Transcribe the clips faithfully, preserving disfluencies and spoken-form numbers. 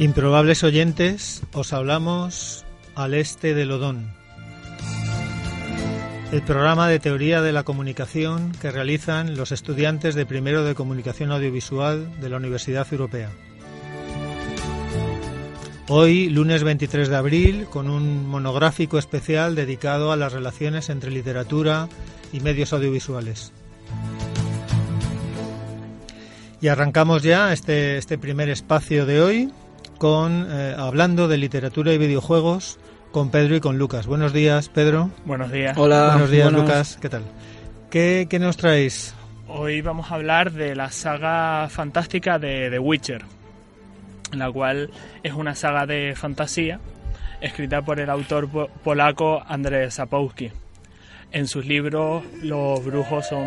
Improbables oyentes, os hablamos al este del Odón. El programa de teoría de la comunicación que realizan los estudiantes de primero de comunicación audiovisual de la Universidad Europea. Hoy, lunes veintitrés de abril, con un monográfico especial dedicado a las relaciones entre literatura y medios audiovisuales. Y arrancamos ya este, este primer espacio de hoy con eh, hablando de literatura y videojuegos con Pedro y con Lucas. Buenos días, Pedro. Buenos días. Hola. Buenos días, buenos. Lucas. ¿Qué tal? ¿Qué, qué nos traéis? Hoy vamos a hablar de la saga fantástica de The Witcher, la cual es una saga de fantasía escrita por el autor po- polaco Andrzej Sapkowski. En sus libros, los brujos son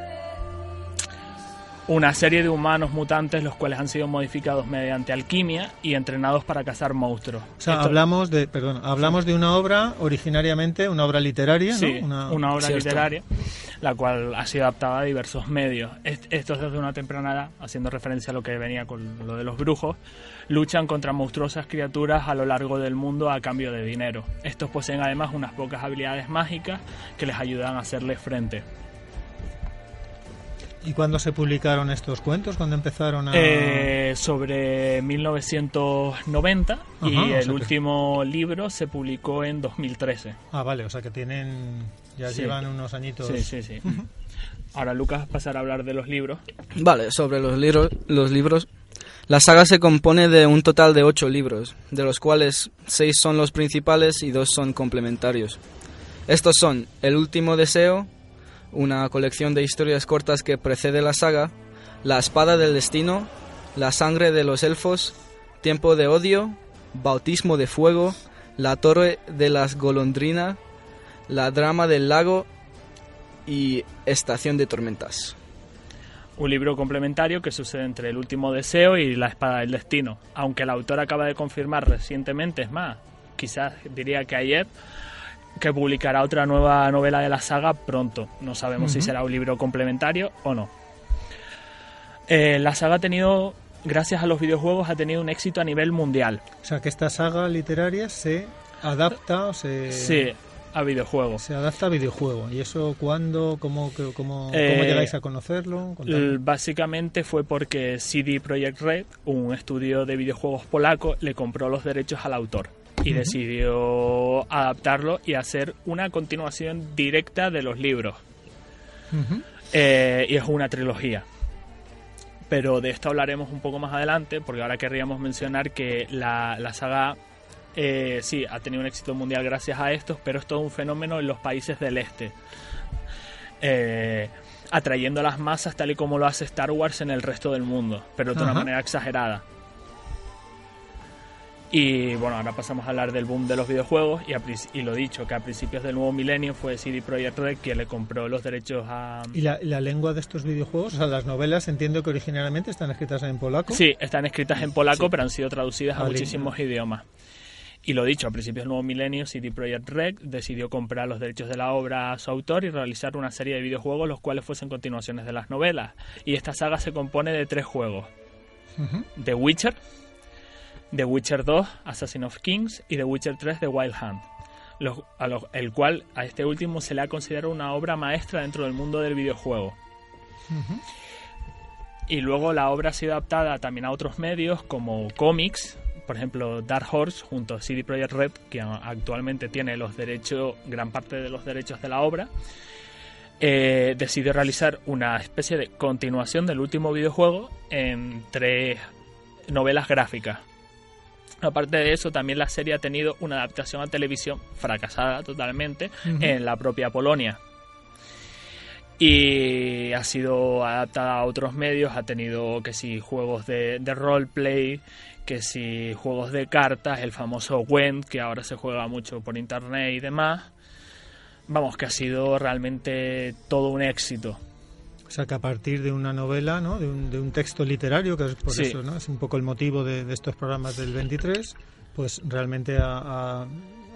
una serie de humanos mutantes los cuales han sido modificados mediante alquimia y entrenados para cazar monstruos. O sea, Esto- hablamos de, perdón, hablamos de una obra originariamente, una obra literaria, ¿no? Sí, Una, una obra Cierto. literaria, la cual ha sido adaptada a diversos medios. Est- Estos desde una temprana edad, haciendo referencia a lo que venía con lo de los brujos, luchan contra monstruosas criaturas a lo largo del mundo a cambio de dinero. Estos poseen además unas pocas habilidades mágicas que les ayudan a hacerle frente. ¿Y cuándo se publicaron estos cuentos? ¿Cuándo empezaron a...? Eh, sobre mil novecientos noventa. Ajá, Y o el sea que- último libro se publicó en dos mil trece. Ah, vale, o sea que tienen... ya Sí. llevan unos añitos... Sí, sí, sí. Ahora Lucas pasará a hablar de los libros. Vale, sobre los, libros, los libros. La saga se compone de un total de ocho libros, de los cuales seis son los principales y dos son complementarios. Estos son El último deseo, una colección de historias cortas que precede la saga, La espada del destino, La sangre de los elfos, Tiempo de odio, Bautismo de fuego, La torre de las golondrinas, La drama del lago y Estación de tormentas. Un libro complementario que sucede entre El último deseo y La espada del destino, aunque el autor acaba de confirmar recientemente, es más, quizás diría que ayer, que publicará otra nueva novela de la saga pronto. No sabemos Uh-huh. si será un libro complementario o no. Eh, la saga ha tenido, gracias a los videojuegos, ha tenido un éxito a nivel mundial. O sea que esta saga literaria se adapta o se... Sí, a videojuegos. Se adapta a videojuego. ¿Y eso cuándo? ¿Cómo, cómo, cómo Eh, llegáis a conocerlo? Contadme. L- Básicamente fue porque C D Projekt Red, un estudio de videojuegos polaco, le compró los derechos al autor y Ujú. decidió adaptarlo y hacer una continuación directa de los libros. Ujú. Eh, y es una trilogía. Pero de esto hablaremos un poco más adelante, porque ahora querríamos mencionar que la, la saga eh, sí ha tenido un éxito mundial gracias a estos, pero es todo un fenómeno en los países del este. Eh, atrayendo a las masas tal y como lo hace Star Wars en el resto del mundo, pero de una Ajá. manera exagerada. Y bueno, ahora pasamos a hablar del boom de los videojuegos y, a, prin- y lo dicho, que a principios del nuevo milenio fue C D Projekt Red quien le compró los derechos a... ¿Y la, la lengua de estos videojuegos? O sea, las novelas entiendo que originalmente están escritas en polaco. Sí, están escritas en polaco, Sí. pero han sido traducidas a Vale. muchísimos idiomas. Y lo dicho, a principios del nuevo milenio, C D Projekt Red decidió comprar los derechos de la obra a su autor y realizar una serie de videojuegos los cuales fuesen continuaciones de las novelas. Y esta saga se compone de tres juegos: Ujú. The Witcher, The Witcher dos, Assassin of Kings y The Witcher tres, The Wild Hunt. Los- a los- el cual a este último se le ha considerado una obra maestra dentro del mundo del videojuego. Ujú. Y luego la obra ha sido adaptada también a otros medios como cómics, por ejemplo Dark Horse junto a C D Projekt Red, que actualmente tiene los derechos, gran parte de los derechos de la obra, eh, decidió realizar una especie de continuación del último videojuego en tres novelas gráficas. Aparte de eso, también la serie ha tenido una adaptación a televisión fracasada totalmente Ujú. en la propia Polonia. Y ha sido adaptada a otros medios, ha tenido que si juegos de, de roleplay, que si juegos de cartas, el famoso Gwent, que ahora se juega mucho por internet y demás. Vamos, que ha sido realmente todo un éxito. O sea que a partir de una novela, ¿no? de, un, de un texto literario, que es por Sí. eso, ¿no? Es un poco el motivo de, de estos programas del veintitrés, pues realmente ha, ha-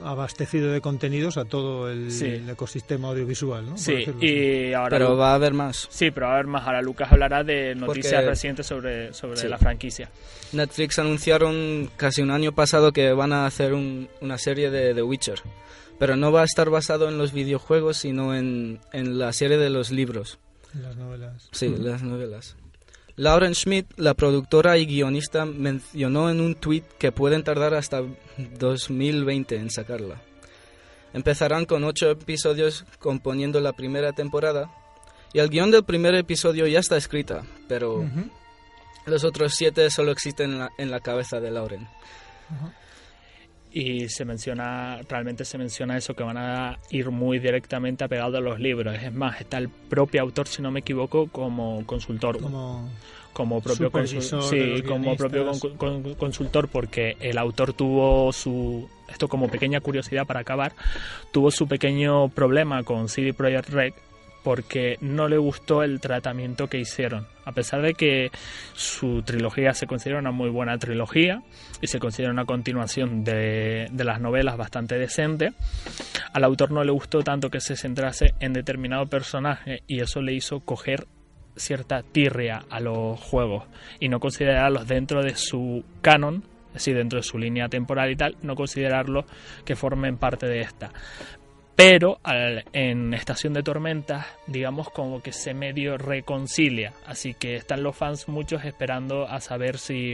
abastecido de contenidos a todo el, sí. el ecosistema audiovisual, ¿no? Sí, y ahora... Pero va a haber más. Sí, pero va a haber más. Ahora Lucas hablará de noticias Porque... recientes sobre, sobre sí. la franquicia. Netflix anunciaron casi un año pasado que van a hacer un, una serie de The Witcher, pero no va a estar basado en los videojuegos, sino en, en la serie de los libros. Las novelas. Sí, mm. las novelas. Lauren Schmidt, la productora y guionista, mencionó en un tuit que pueden tardar hasta dos mil veinte en sacarla. Empezarán con ocho episodios componiendo la primera temporada, y el guión del primer episodio ya está escrita, pero uh-huh. los otros siete solo existen en la, en la cabeza de Lauren. Uh-huh. Y se menciona, realmente se menciona eso, que van a ir muy directamente apegados a los libros. Es más, está el propio autor, si no me equivoco, como consultor. Como, como propio consultor. Sí, como propio con, con, consultor, porque el autor tuvo su... Esto como pequeña curiosidad para acabar, tuvo su pequeño problema con C D Projekt Red, porque no le gustó el tratamiento que hicieron. A pesar de que su trilogía se considera una muy buena trilogía y se considera una continuación de, de las novelas bastante decente, al autor no le gustó tanto que se centrase en determinado personaje, y eso le hizo coger cierta tirria a los juegos y no considerarlos dentro de su canon, es decir, dentro de su línea temporal y tal, no considerarlos que formen parte de esta. Pero al, en Estación de Tormentas, digamos, como que se medio reconcilia. Así que están los fans muchos esperando a saber si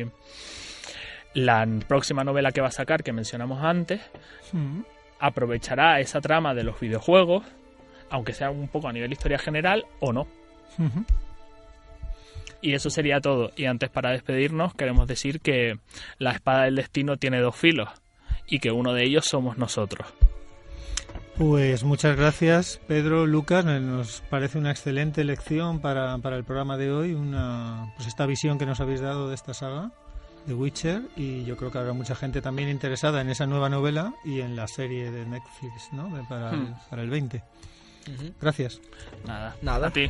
la próxima novela que va a sacar, que mencionamos antes, mm. aprovechará esa trama de los videojuegos, aunque sea un poco a nivel historia general, o no. Uh-huh. Y eso sería todo. Y antes, para despedirnos, queremos decir que la espada del destino tiene dos filos y que uno de ellos somos nosotros. Pues muchas gracias, Pedro, Lucas. Nos parece una excelente lección para, para el programa de hoy, una pues esta visión que nos habéis dado de esta saga, The Witcher, y yo creo que habrá mucha gente también interesada en esa nueva novela y en la serie de Netflix, ¿no? De, para, hmm. el, para el veinte. Uh-huh. Gracias. Nada, nada. A ti.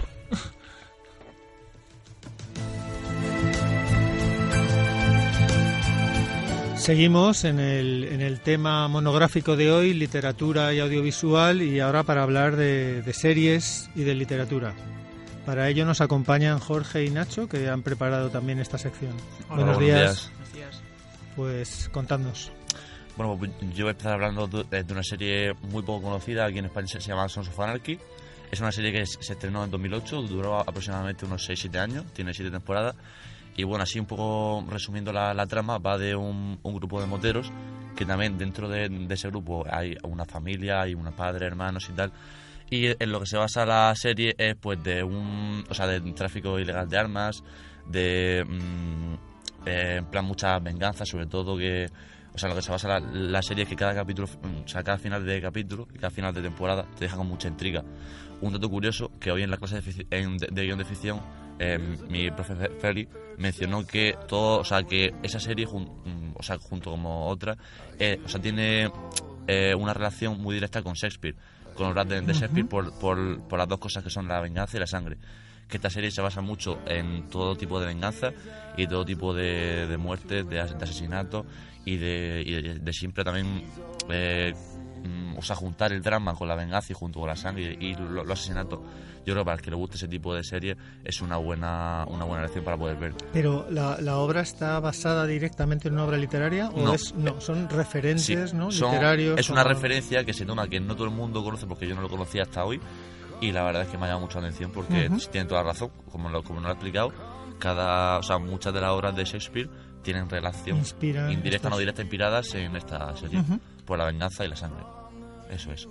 Seguimos en el, en el tema monográfico de hoy, literatura y audiovisual, y ahora para hablar de, de series y de literatura. Para ello nos acompañan Jorge y Nacho, que han preparado también esta sección. Hola, buenos, buenos días. días. días. Pues contadnos. Bueno, pues yo voy a empezar hablando de, de una serie muy poco conocida aquí en España, se llama Sons of Anarchy. Es una serie que se estrenó en dos mil ocho, duró aproximadamente unos seis siete años, tiene siete temporadas. Y bueno, así un poco resumiendo la, la trama, va de un, un grupo de moteros, que también dentro de, de ese grupo hay una familia, hay una padre, hermanos y tal. Y en lo que se basa la serie es pues de un, o sea, de tráfico ilegal de armas, de mmm, eh, en plan muchas venganzas, sobre todo que, o sea, en lo que se basa la, la serie es que cada capítulo, o sea, cada final de capítulo y cada final de temporada te deja con mucha intriga. Un dato curioso, que hoy en la clase de, en, de, de guión de ficción, eh, mi profe Feli mencionó que todo, o sea, que esa serie, jun, o sea, junto como otra, eh, o sea, tiene eh, una relación muy directa con Shakespeare, con obras de, de Shakespeare uh-huh. por, por, por las dos cosas que son la venganza y la sangre. Que esta serie se basa mucho en todo tipo de venganza y todo tipo de, de muertes, de, de asesinatos y de, y de, de siempre también eh, o sea, juntar el drama con la venganza y junto con la sangre y los lo asesinatos. Yo creo que para el que le guste ese tipo de serie es una buena una buena lección para poder ver. Pero ¿la, la obra está basada directamente en una obra literaria o no, es no son referentes sí, ¿no? son, literarios? Es una o... referencia que se toma que no todo el mundo conoce, porque yo no lo conocía hasta hoy, y la verdad es que me ha llamado mucho la atención porque uh-huh. tienen toda la razón, como lo, como nos lo ha explicado. Cada, o sea, muchas de las obras de Shakespeare tienen relación Inspira indirecta o estas... no directa inspiradas en esta serie uh-huh. por la venganza y la sangre. Eso es.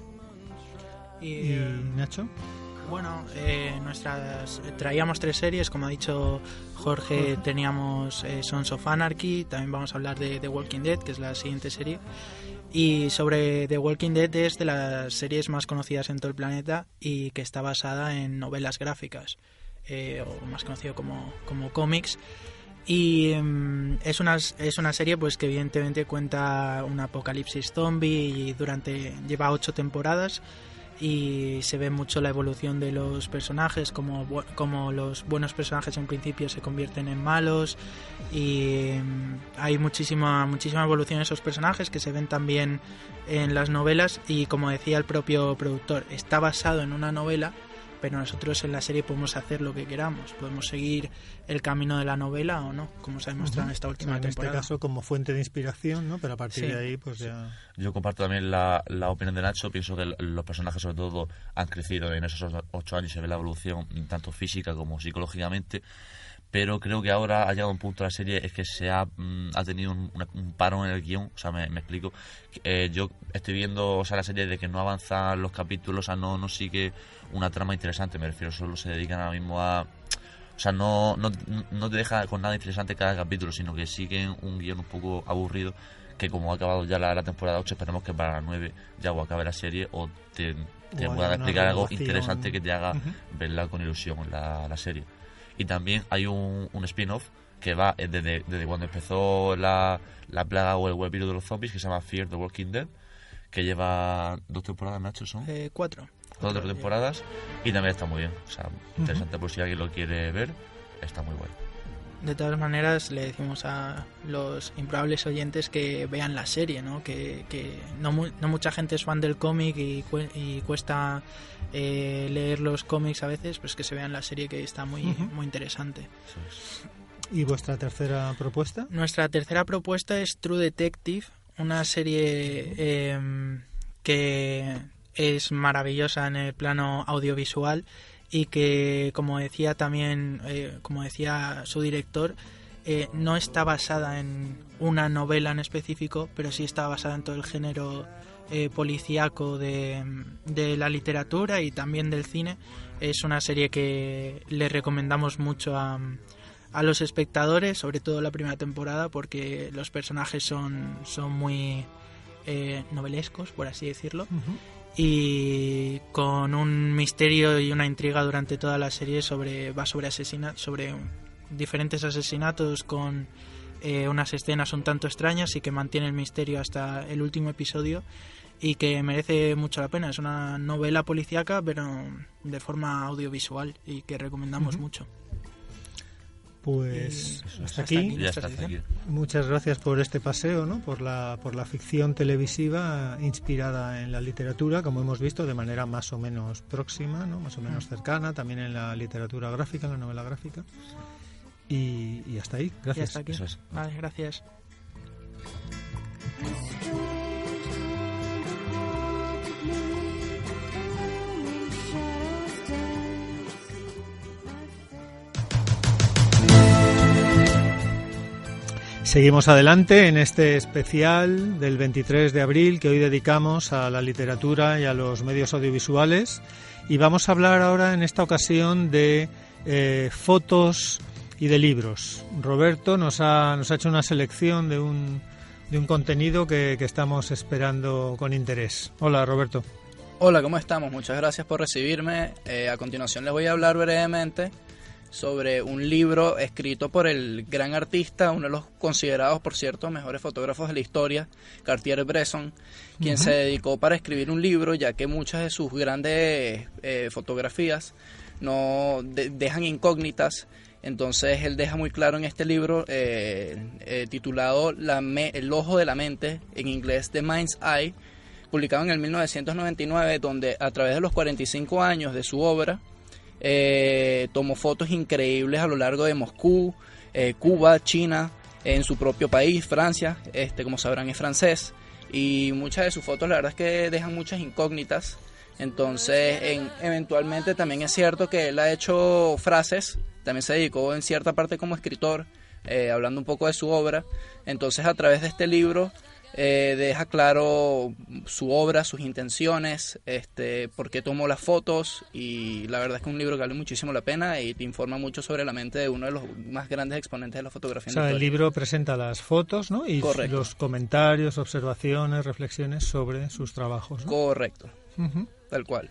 ¿Y, ¿Y Nacho? Bueno, eh, nuestras traíamos tres series, como ha dicho Jorge, uh-huh. teníamos eh, Sons of Anarchy, también vamos a hablar de The Walking Dead, que es la siguiente serie. Y sobre The Walking Dead, es de las series más conocidas en todo el planeta y que está basada en novelas gráficas, eh, o más conocido como, como cómics. Y um, es una es una serie pues que evidentemente cuenta un apocalipsis zombie y durante lleva ocho temporadas y se ve mucho la evolución de los personajes, como, como los buenos personajes en principio se convierten en malos, y hay muchísima muchísima evolución en esos personajes que se ven también en las novelas, y como decía el propio productor, está basado en una novela, pero nosotros en la serie podemos hacer lo que queramos, podemos seguir el camino de la novela o no, como se ha demostrado uh-huh. en esta última en temporada. En este caso como fuente de inspiración, ¿no? Pero a partir sí. de ahí pues ya... Yo comparto también la, la opinión de Nacho, pienso que los personajes sobre todo han crecido en esos ocho años, se ve la evolución tanto física como psicológicamente, pero creo que ahora ha llegado un punto de la serie es que se ha, mm, ha tenido un, un paro en el guión, o sea, me, me explico. Eh, yo estoy viendo, o sea, la serie de que no avanzan los capítulos, o sea, no, no sigue una trama interesante, me refiero, solo se dedican ahora mismo a... O sea, no, no, no te deja con nada interesante cada capítulo, sino que siguen un guión un poco aburrido, que como ha acabado ya la, la temporada ocho, esperemos que para la nueve ya o acabe la serie o te, te pueda explicar algo interesante que te haga uh-huh. verla con ilusión la, la serie. Y también hay un, un spin-off que va desde, desde cuando empezó la, la plaga o el web virus de los zombies, que se llama Fear the Walking Dead, que lleva dos temporadas, Nacho, ¿son? Eh, cuatro. Cuatro temporadas, y también está muy bien. O sea, interesante uh-huh. por si alguien lo quiere ver, está muy guay. De todas maneras, le decimos a los improbables oyentes que vean la serie, ¿no? Que, que no, mu- no mucha gente es fan del cómic y, cu- y cuesta eh, leer los cómics a veces, pues que se vean la serie, que está muy, uh-huh. muy interesante. Eso es. ¿Y vuestra tercera propuesta? Nuestra tercera propuesta es True Detective, una serie eh, que es maravillosa en el plano audiovisual y que, como decía también, eh, como decía su director, eh, no está basada en una novela en específico, pero sí está basada en todo el género eh, policíaco de, de la literatura y también del cine. Es una serie que le recomendamos mucho a, a los espectadores, sobre todo la primera temporada, porque los personajes son, son muy eh, novelescos, por así decirlo. Uh-huh. Y con un misterio y una intriga durante toda la serie sobre va sobre asesina, sobre diferentes asesinatos con eh, unas escenas un tanto extrañas y que mantiene el misterio hasta el último episodio y que merece mucho la pena. Es una novela policíaca pero de forma audiovisual y que recomendamos uh-huh. mucho. Pues y hasta aquí. Ya está, hasta aquí. Muchas gracias por este paseo, ¿no? Por la por la ficción televisiva inspirada en la literatura, como hemos visto, de manera más o menos próxima, ¿no? Más o menos cercana, también en la literatura gráfica, en la novela gráfica. Y, y hasta ahí. Gracias. Y hasta aquí. Eso es. Vale, gracias. Seguimos adelante en este especial del veintitrés de abril que hoy dedicamos a la literatura y a los medios audiovisuales, y vamos a hablar ahora en esta ocasión de eh, fotos y de libros. Roberto nos ha, nos ha hecho una selección de un, de un contenido que, que estamos esperando con interés. Hola, Roberto. Hola, ¿cómo estamos? Muchas gracias por recibirme. Eh, a continuación les voy a hablar brevemente sobre un libro escrito por el gran artista, uno de los considerados, por cierto, mejores fotógrafos de la historia, Cartier-Bresson, quien uh-huh. se dedicó para escribir un libro, ya que muchas de sus grandes eh, fotografías no de, dejan incógnitas. Entonces él deja muy claro en este libro eh, eh, titulado la me, El ojo de la mente, en inglés The Mind's Eye, publicado en el mil novecientos noventa y nueve, donde a través de los cuarenta y cinco años de su obra Eh, tomó fotos increíbles a lo largo de Moscú, eh, Cuba, China, en su propio país, Francia, este, como sabrán es francés, y muchas de sus fotos la verdad es que dejan muchas incógnitas. Entonces en, eventualmente también es cierto que él ha hecho frases, también se dedicó en cierta parte como escritor, eh, hablando un poco de su obra. Entonces a través de este libro Eh, deja claro su obra, sus intenciones, este, por qué tomó las fotos, y la verdad es que es un libro que vale muchísimo la pena y te informa mucho sobre la mente de uno de los más grandes exponentes de la fotografía. O sea, el libro presenta las fotos, ¿no? Y Correcto. Los comentarios, observaciones, reflexiones sobre sus trabajos, ¿no? Correcto, uh-huh. Tal cual.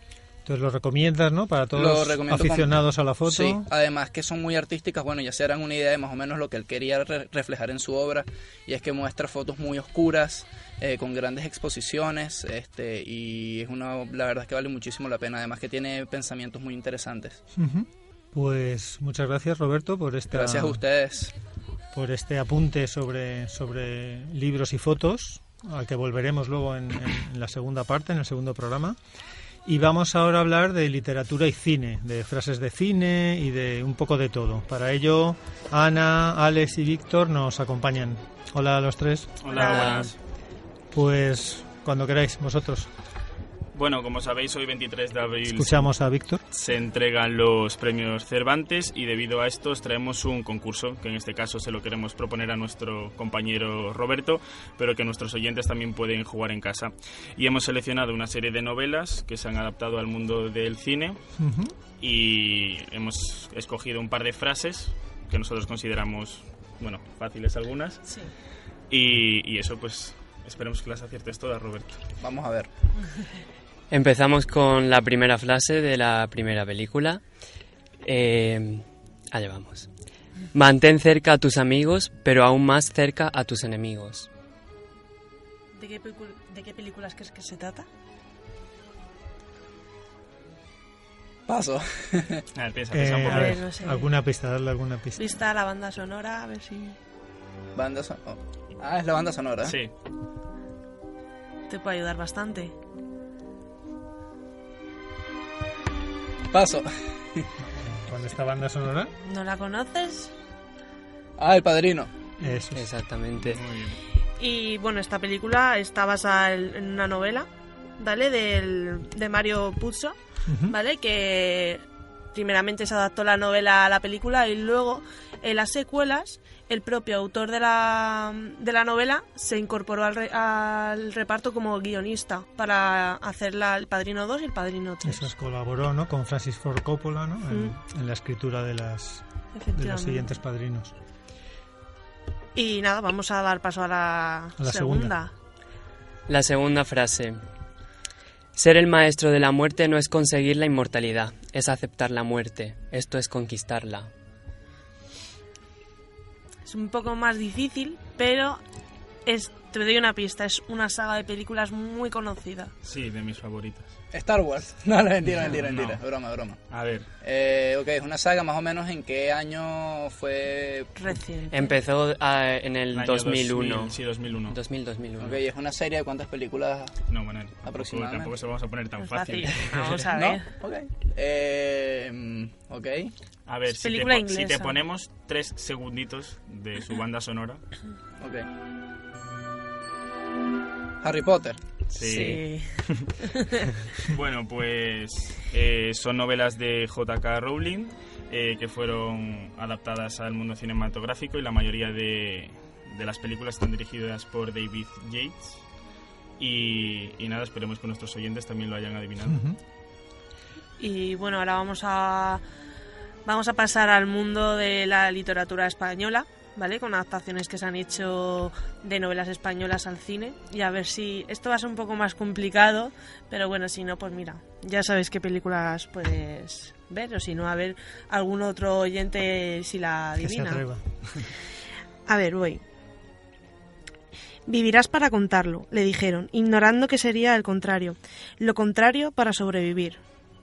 Entonces lo recomiendas, ¿no? Para todos Lo los recomiendo aficionados con- a la foto. Sí, además que son muy artísticas, bueno, ya se harán una idea de más o menos lo que él quería re- reflejar en su obra, y es que muestra fotos muy oscuras, eh, con grandes exposiciones, este, y es una, la verdad es que vale muchísimo la pena, además que tiene pensamientos muy interesantes. Ujú. Pues muchas gracias, Roberto, por esta, Gracias a ustedes. por este apunte sobre, sobre libros y fotos, al que volveremos luego en, en- en la segunda parte, en el segundo programa. Y vamos ahora a hablar de literatura y cine, de frases de cine y de un poco de todo. Para ello, Ana, Alex y Víctor nos acompañan. Hola a los tres. Hola, buenas. Pues cuando queráis, vosotros. Bueno, como sabéis, hoy veintitrés de abril Escuchamos a Víctor. se entregan los premios Cervantes y debido a esto os traemos un concurso que en este caso se lo queremos proponer a nuestro compañero Roberto, pero que nuestros oyentes también pueden jugar en casa. Y hemos seleccionado una serie de novelas que se han adaptado al mundo del cine Ujú. y hemos escogido un par de frases que nosotros consideramos, bueno, fáciles algunas. Sí. Y, y eso, pues, esperemos que las aciertes todas, Roberto. Vamos a ver. Empezamos con la primera frase de la primera película. Eh, allá vamos. Mantén cerca a tus amigos, pero aún más cerca a tus enemigos. ¿De qué, pelicu- ¿De qué películas crees que se trata? Paso. A ver, piensa, Eh, piensa un poco. a ver, no sé. alguna pista, darle alguna pista. Vista la banda sonora, a ver si Banda son- oh. Ah, es la banda sonora. ¿eh? Sí. te puede ayudar bastante. Paso. Con esta banda sonora, ¿No la conoces? Ah, El Padrino. eso es. Exactamente. Muy bien. Y bueno, esta película está basada en en una novela, ¿vale? Del, de Mario Puzo, Ujú. ¿vale? Que primeramente se adaptó la novela a la película y luego en las secuelas el propio autor de la, de la novela se incorporó al, re- al reparto como guionista para hacer la, El Padrino dos y El Padrino tres. Eso es, colaboró, ¿no? Con Francis Ford Coppola, ¿no? En, Mm. en la escritura de las de los Efectivamente. siguientes padrinos. Y nada, vamos a dar paso a la, A la segunda. La segunda frase. Ser el maestro de la muerte no es conseguir la inmortalidad, es aceptar la muerte. Esto es conquistarla. Es un poco más difícil, pero es, te doy una pista, es una saga de películas muy conocida. Sí, de mis favoritas. Star Wars. No, no, mentira, mentira, No. mentira. Broma, broma. A ver, Eh, ok, es una saga más o menos en qué año fue. Reciente. Empezó ah, en el el año dos mil uno. dos mil, sí, dos mil uno. dos mil, dos mil uno. Ok, es una serie de cuántas películas. No, bueno, tampoco, Aproximadamente. tampoco se lo vamos a poner tan Es fácil. fácil. Vamos a ¿No? ver. Ok. Eh, mm, ok. A ver, Es si te, película po- si te inglesa. ponemos tres segunditos de su banda sonora. Ok. Harry Potter. Sí. Bueno, pues eh, son novelas de J K Rowling eh, que fueron adaptadas al mundo cinematográfico y la mayoría de, de las películas están dirigidas por David Yates. Y, y nada, esperemos que nuestros oyentes también lo hayan adivinado. Ujú. Y bueno, ahora vamos a vamos a pasar al mundo de la literatura española, ¿vale? Con adaptaciones que se han hecho de novelas españolas al cine. Y a ver si esto va a ser un poco más complicado, pero bueno, si no, pues mira, ya sabes qué películas puedes ver, o si no, a ver algún otro oyente si la Que se adivina. atreva. A ver, voy. Vivirás para contarlo, le dijeron, ignorando que sería el contrario. Lo contrario para sobrevivir.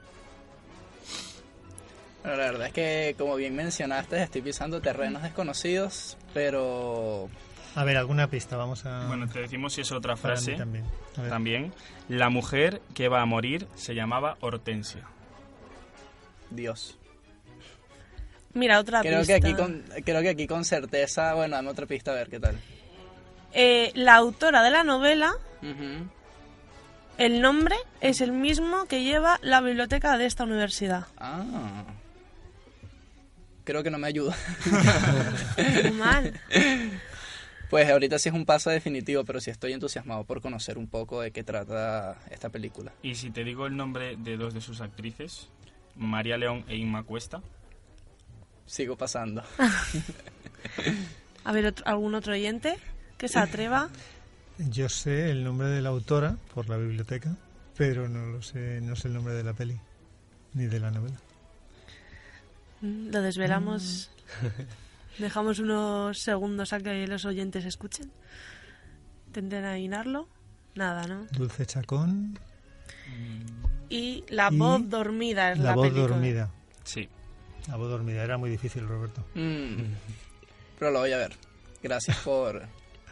Bueno, la verdad es que, como bien mencionaste, estoy pisando terrenos desconocidos, pero. A ver, alguna pista, vamos a... Bueno, te decimos si es otra para mí frase también. A ver. también. La mujer que va a morir se llamaba Hortensia. Dios. Mira, otra Creo pista. que, aquí con, creo que aquí con certeza. Bueno, dame otra pista a ver qué tal. Eh, la autora de la novela, Ujú. el nombre es el mismo que lleva la biblioteca de esta universidad. Ah. Creo que no me ayuda. Muy mal. Pues ahorita sí es un paso definitivo, pero sí estoy entusiasmado por conocer un poco de qué trata esta película. Y si te digo el nombre de dos de sus actrices, María León e Inma Cuesta. Sigo pasando. A ver, otro- ¿algún otro oyente que se atreva? Yo sé el nombre de la autora por la biblioteca, pero no lo sé, no sé el nombre de la peli. ni de la novela. Lo desvelamos. Dejamos unos segundos a que los oyentes escuchen. ¿Intenten adivinarlo? Nada, ¿no? Dulce Chacón. Y La Y voz dormida es la, La voz película. dormida. Sí. La voz dormida. Era muy difícil, Roberto. Mm, pero lo voy a ver. Gracias por...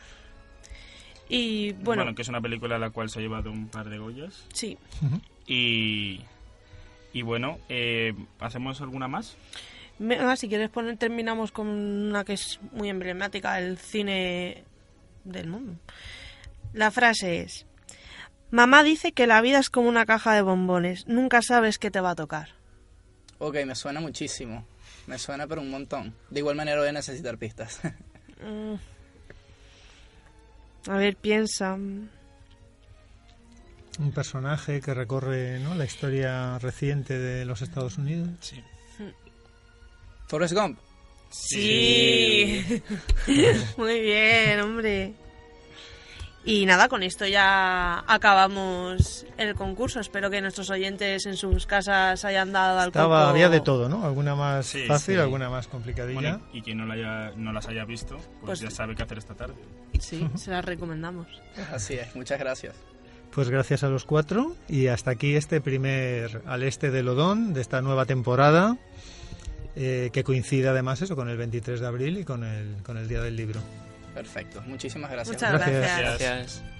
Y Bueno, bueno, que es una película a la cual se ha llevado un par de Goyas. sí. Ujú. Y, y bueno, eh, ¿hacemos alguna más? Venga, si quieres poner, terminamos con una que es muy emblemática del cine del mundo. La frase es: mamá dice que la vida es como una caja de bombones, nunca sabes qué te va a tocar. Ok, me suena muchísimo. Me suena pero un montón. De igual manera voy a necesitar pistas. Mm. A ver, piensa. Un personaje que recorre, ¿no?, la historia reciente de los Estados Unidos. Sí. Forrest Gump. Sí. Muy bien, hombre. Y nada, con esto ya acabamos el concurso. Espero que nuestros oyentes en sus casas hayan dado al Estaba, coco. había de todo, ¿no? Alguna más Sí, fácil, sí. alguna más complicadilla. Bueno, y quien no, la haya, no las haya visto, pues, Pues- ya sabe qué hacer esta tarde. Sí, se las recomendamos. Así es, muchas gracias. Pues gracias a los cuatro y hasta aquí este primer Al Este del Odón de esta nueva temporada, eh, que coincide además eso con el veintitrés de abril y con el, con el Día del Libro. Perfecto, muchísimas gracias. Muchas Gracias. gracias. Gracias. Gracias.